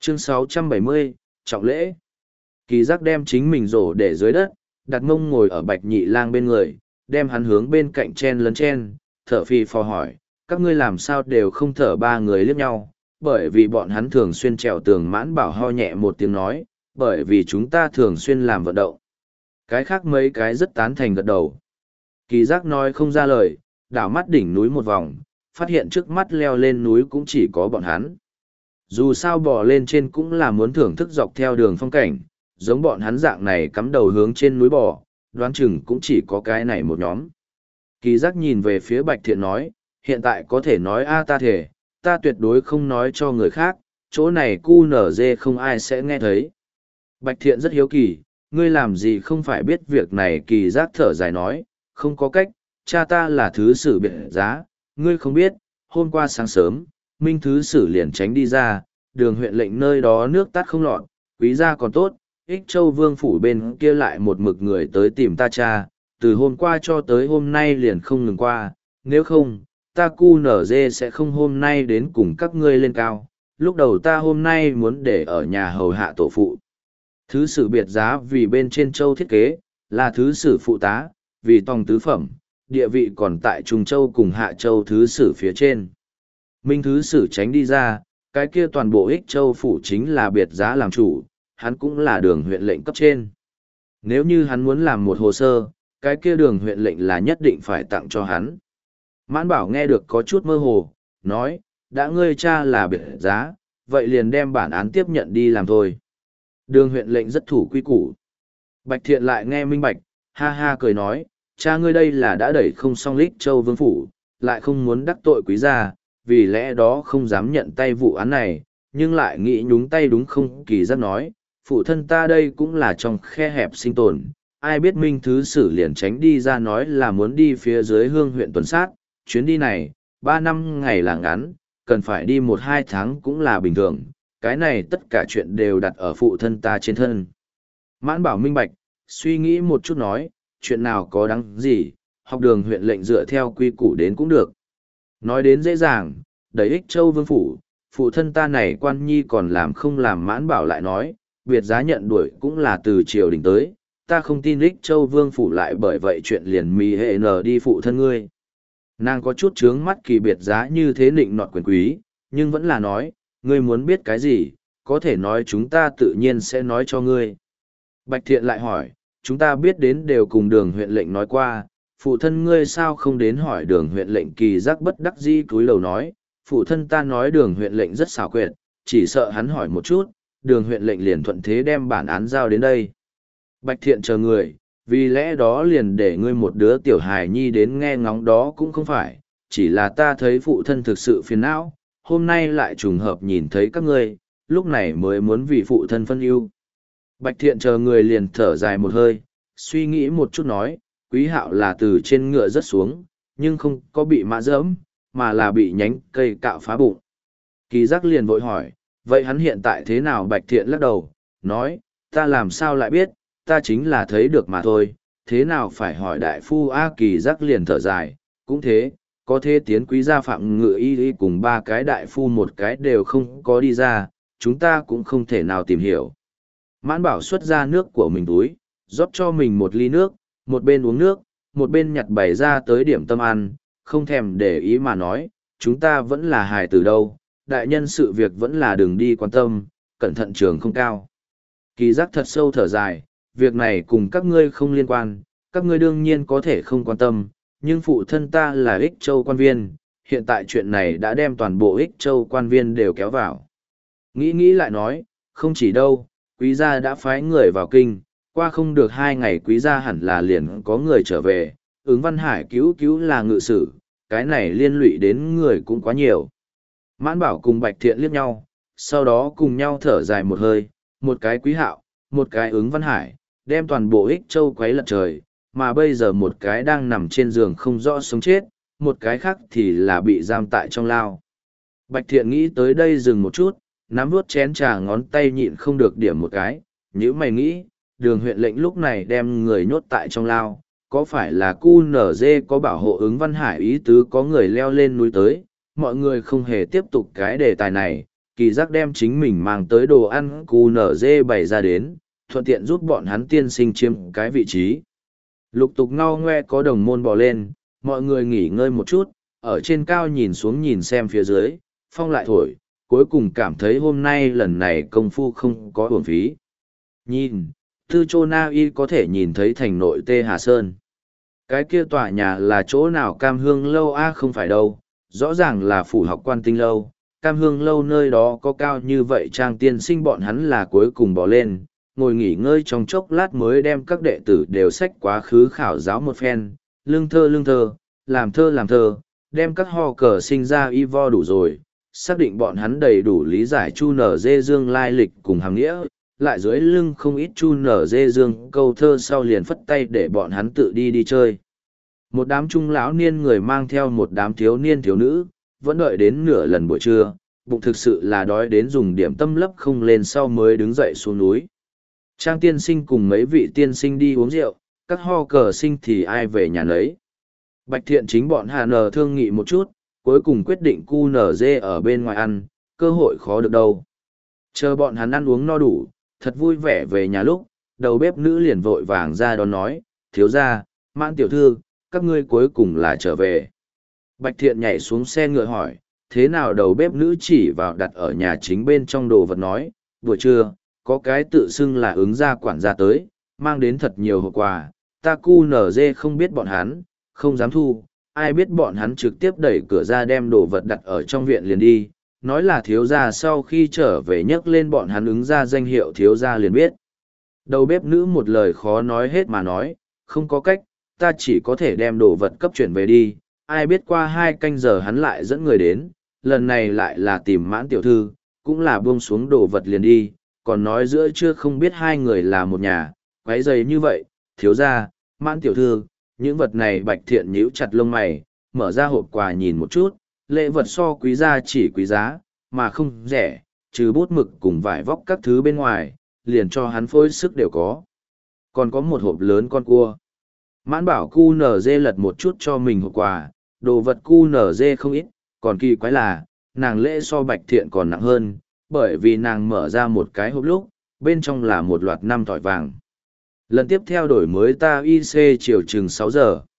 Chương 670, trọng lễ. Kỳ giác đem chính mình rổ để dưới đất, đặt mông ngồi ở Bạch Nhị Lang bên người, đem hắn hướng bên cạnh chen lấn chen, thở phì phò hỏi, các ngươi làm sao đều không thở. Ba người liếc nhau, bởi vì bọn hắn thường xuyên trèo tường. Mãn Bảo ho nhẹ một tiếng nói, bởi vì chúng ta thường xuyên làm vận động. Cái khác mấy cái rất tán thành gật đầu. Kỳ giác nói không ra lời, đảo mắt đỉnh núi một vòng, phát hiện trước mắt leo lên núi cũng chỉ có bọn hắn. Dù sao bò lên trên cũng là muốn thưởng thức dọc theo đường phong cảnh, giống bọn hắn dạng này cắm đầu hướng trên núi bò, đoán chừng cũng chỉ có cái này một nhóm. Kỳ giác nhìn về phía Bạch Thiện nói, hiện tại có thể nói ta thể, ta tuyệt đối không nói cho người khác, chỗ này cu nở dê không ai sẽ nghe thấy. Bạch Thiện rất hiếu kỳ, ngươi làm gì không phải biết việc này. Kỳ giác thở dài nói, không có cách, cha ta là thứ sử biệt giá, ngươi không biết, hôm qua sáng sớm, Minh thứ sử liền tránh đi ra, đường huyện lệnh nơi đó nước tắt không lọt, quý gia còn tốt, Ích Châu Vương phủ bên kia lại một mực người tới tìm ta cha, từ hôm qua cho tới hôm nay liền không ngừng qua, nếu không, ta cu nở dê sẽ không hôm nay đến cùng các ngươi lên cao, lúc đầu ta hôm nay muốn để ở nhà hầu hạ tổ phụ. Thứ sử biệt giá vì bên trên châu thiết kế, là thứ sử phụ tá, vì tòng tứ phẩm, địa vị còn tại Trung Châu cùng Hạ Châu thứ sử phía trên. Minh thứ sử tránh đi ra, cái kia toàn bộ Ích Châu phủ chính là biệt giá làm chủ, hắn cũng là đường huyện lệnh cấp trên. Nếu như hắn muốn làm một hồ sơ, cái kia đường huyện lệnh là nhất định phải tặng cho hắn. Mãn Bảo nghe được có chút mơ hồ, nói, đã ngươi cha là biệt giá, vậy liền đem bản án tiếp nhận đi làm thôi. Đường huyện lệnh rất thủ quy củ. Bạch Thiện lại nghe minh bạch, ha ha cười nói, cha ngươi đây là đã đẩy không xong Ích Châu Vương phủ, lại không muốn đắc tội quý gia, vì lẽ đó không dám nhận tay vụ án này, nhưng lại nghĩ nhúng tay đúng không? Kỳ giác nói, phụ thân ta đây cũng là trong khe hẹp sinh tồn, ai biết Minh thứ sử liền tránh đi ra nói là muốn đi phía dưới Hương huyện tuần sát, chuyến đi này, 3 năm ngày là ngắn, cần phải đi 1-2 tháng cũng là bình thường, cái này tất cả chuyện đều đặt ở phụ thân ta trên thân. Mãn Bảo minh bạch, suy nghĩ một chút nói, chuyện nào có đáng gì, học đường huyện lệnh dựa theo quy củ đến cũng được. Nói đến dễ dàng, đẩy Ích Châu Vương phủ, phụ thân ta này quan nhi còn làm không làm. Mãn Bảo lại nói, biệt giá nhận đuổi cũng là từ triều đình tới, ta không tin Ích Châu Vương phủ lại bởi vậy chuyện liền mì hệ nở đi phụ thân ngươi. Nàng có chút trướng mắt Kỳ biệt giá như thế nịnh nọt quyền quý, nhưng vẫn là nói, ngươi muốn biết cái gì, có thể nói chúng ta tự nhiên sẽ nói cho ngươi. Bạch Thiện lại hỏi, chúng ta biết đến đều cùng đường huyện lệnh nói qua, phụ thân ngươi sao không đến hỏi đường huyện lệnh? Kỳ giác bất đắc dĩ cúi đầu nói, phụ thân ta nói đường huyện lệnh rất xảo quyệt, chỉ sợ hắn hỏi một chút, đường huyện lệnh liền thuận thế đem bản án giao đến đây. Bạch Thiện chờ người, vì lẽ đó liền để ngươi một đứa tiểu hài nhi đến nghe ngóng đó cũng không phải, chỉ là ta thấy phụ thân thực sự phiền não, hôm nay lại trùng hợp nhìn thấy các ngươi, lúc này mới muốn vì phụ thân phân ưu. Bạch Thiện chờ người liền thở dài một hơi, suy nghĩ một chút nói, Quý Hạo là từ trên ngựa rớt xuống, nhưng không có bị mã dẫm, mà là bị nhánh cây cạo phá bụng. Kỳ giác liền vội hỏi, vậy hắn hiện tại thế nào? Bạch Thiện lắc đầu, nói, ta làm sao lại biết, ta chính là thấy được mà thôi, thế nào phải hỏi đại phu? Kỳ giác liền thở dài, cũng thế, có thế tiến quý gia Phạm Ngự Y cùng 3 cái đại phu một cái đều không có đi ra, chúng ta cũng không thể nào tìm hiểu. Mãn Bảo xuất ra nước của mình túi, rót cho mình một ly nước, một bên uống nước, một bên nhặt bày ra tới điểm tâm ăn, không thèm để ý mà nói, chúng ta vẫn là hài tử đâu, đại nhân sự việc vẫn là đừng đi quan tâm, cẩn thận trường không cao. Kỳ giác thật sâu thở dài, việc này cùng các ngươi không liên quan, các ngươi đương nhiên có thể không quan tâm, nhưng phụ thân ta là Ích Châu quan viên, hiện tại chuyện này đã đem toàn bộ Ích Châu quan viên đều kéo vào. Nghĩ lại nói, không chỉ đâu, quý gia đã phái người vào kinh, qua không được 2 ngày quý gia hẳn là liền có người trở về, ứng Văn Hải cứu là ngự sử, cái này liên lụy đến người cũng quá nhiều. Mãn Bảo cùng Bạch Thiện liếc nhau, sau đó cùng nhau thở dài một hơi, một cái Quý Hạo, một cái ứng Văn Hải, đem toàn bộ Ích Châu quấy lật trời, mà bây giờ một cái đang nằm trên giường không rõ sống chết, một cái khác thì là bị giam tại trong lao. Bạch Thiện nghĩ tới đây dừng một chút, nắm vuốt chén trà ngón tay nhịn không được điểm một cái, nếu mày nghĩ, đường huyện lệnh lúc này đem người nhốt tại trong lao, có phải là QNZ có bảo hộ ứng Văn Hải ý tứ có người leo lên núi tới, mọi người không hề tiếp tục cái đề tài này, Kỳ giác đem chính mình mang tới đồ ăn QNZ bày ra đến, thuận tiện giúp bọn hắn tiên sinh chiếm cái vị trí. Lục tục ngao ngoe có đồng môn bò lên, mọi người nghỉ ngơi một chút, ở trên cao nhìn xuống nhìn xem phía dưới, phong lại thổi, cuối cùng cảm thấy hôm nay lần này công phu không có uổng phí. Nhìn, Tư Chô Na Y có thể nhìn thấy thành nội Tê Hà Sơn. Cái kia tòa nhà là chỗ nào Cam Hương Lâu a không phải đâu, rõ ràng là phủ học quan tinh lâu. Cam Hương Lâu nơi đó có cao như vậy trang tiên sinh bọn hắn là cuối cùng bỏ lên, ngồi nghỉ ngơi trong chốc lát mới đem các đệ tử đều xách quá khứ khảo giáo một phen, lương thơ, làm thơ, đem các ho cờ sinh ra y vo đủ rồi, xác định bọn hắn đầy đủ lý giải Chu Nở Dê Dương lai lịch cùng hàng nghĩa, lại dưới lưng không ít Chu Nở Dê Dương câu thơ sau liền phất tay để bọn hắn tự đi chơi. Một đám trung lão niên người mang theo một đám thiếu niên thiếu nữ, vẫn đợi đến nửa lần buổi trưa, bụng thực sự là đói đến dùng điểm tâm lấp không lên sau mới đứng dậy xuống núi. Trang tiên sinh cùng mấy vị tiên sinh đi uống rượu, các ho cờ sinh thì ai về nhà nấy. Bạch Thiện chính bọn Hà Nờ thương nghị một chút, cuối cùng quyết định cu nở dê ở bên ngoài ăn, cơ hội khó được đâu. Chờ bọn hắn ăn uống no đủ, thật vui vẻ về nhà lúc, đầu bếp nữ liền vội vàng ra đón nói, thiếu gia, Mãn tiểu thư, các ngươi cuối cùng là trở về. Bạch Thiện nhảy xuống xe ngựa hỏi, thế nào đầu bếp nữ chỉ vào đặt ở nhà chính bên trong đồ vật nói, buổi trưa, có cái tự xưng là ứng gia quản gia tới, mang đến thật nhiều hộp quà, ta cu nở dê không biết bọn hắn, không dám thu, ai biết bọn hắn trực tiếp đẩy cửa ra đem đồ vật đặt ở trong viện liền đi, nói là thiếu gia sau khi trở về nhấc lên bọn hắn ứng ra danh hiệu thiếu gia liền biết. Đầu bếp nữ một lời khó nói hết mà nói, không có cách, ta chỉ có thể đem đồ vật cấp chuyển về đi, ai biết qua 2 canh giờ hắn lại dẫn người đến, lần này lại là tìm Mãn tiểu thư, cũng là buông xuống đồ vật liền đi, còn nói giữa trưa không biết 2 người là một nhà, quấy rầy như vậy, thiếu gia, Mãn tiểu thư, những vật này Bạch Thiện nhíu chặt lông mày, mở ra hộp quà nhìn một chút, lễ vật so quý gia chỉ quý giá, mà không rẻ, trừ bút mực cùng vải vóc các thứ bên ngoài, liền cho hắn phối sức đều có. Còn có một hộp lớn con cua. Mãn bảo cu nở dê lật một chút cho mình hộp quà, đồ vật cu nở dê không ít, còn kỳ quái là, nàng lễ so Bạch Thiện còn nặng hơn, bởi vì nàng mở ra một cái hộp lúc, bên trong là một loạt 5 thỏi vàng. Lần tiếp theo đổi mới ta IC chiều chừng 6 giờ.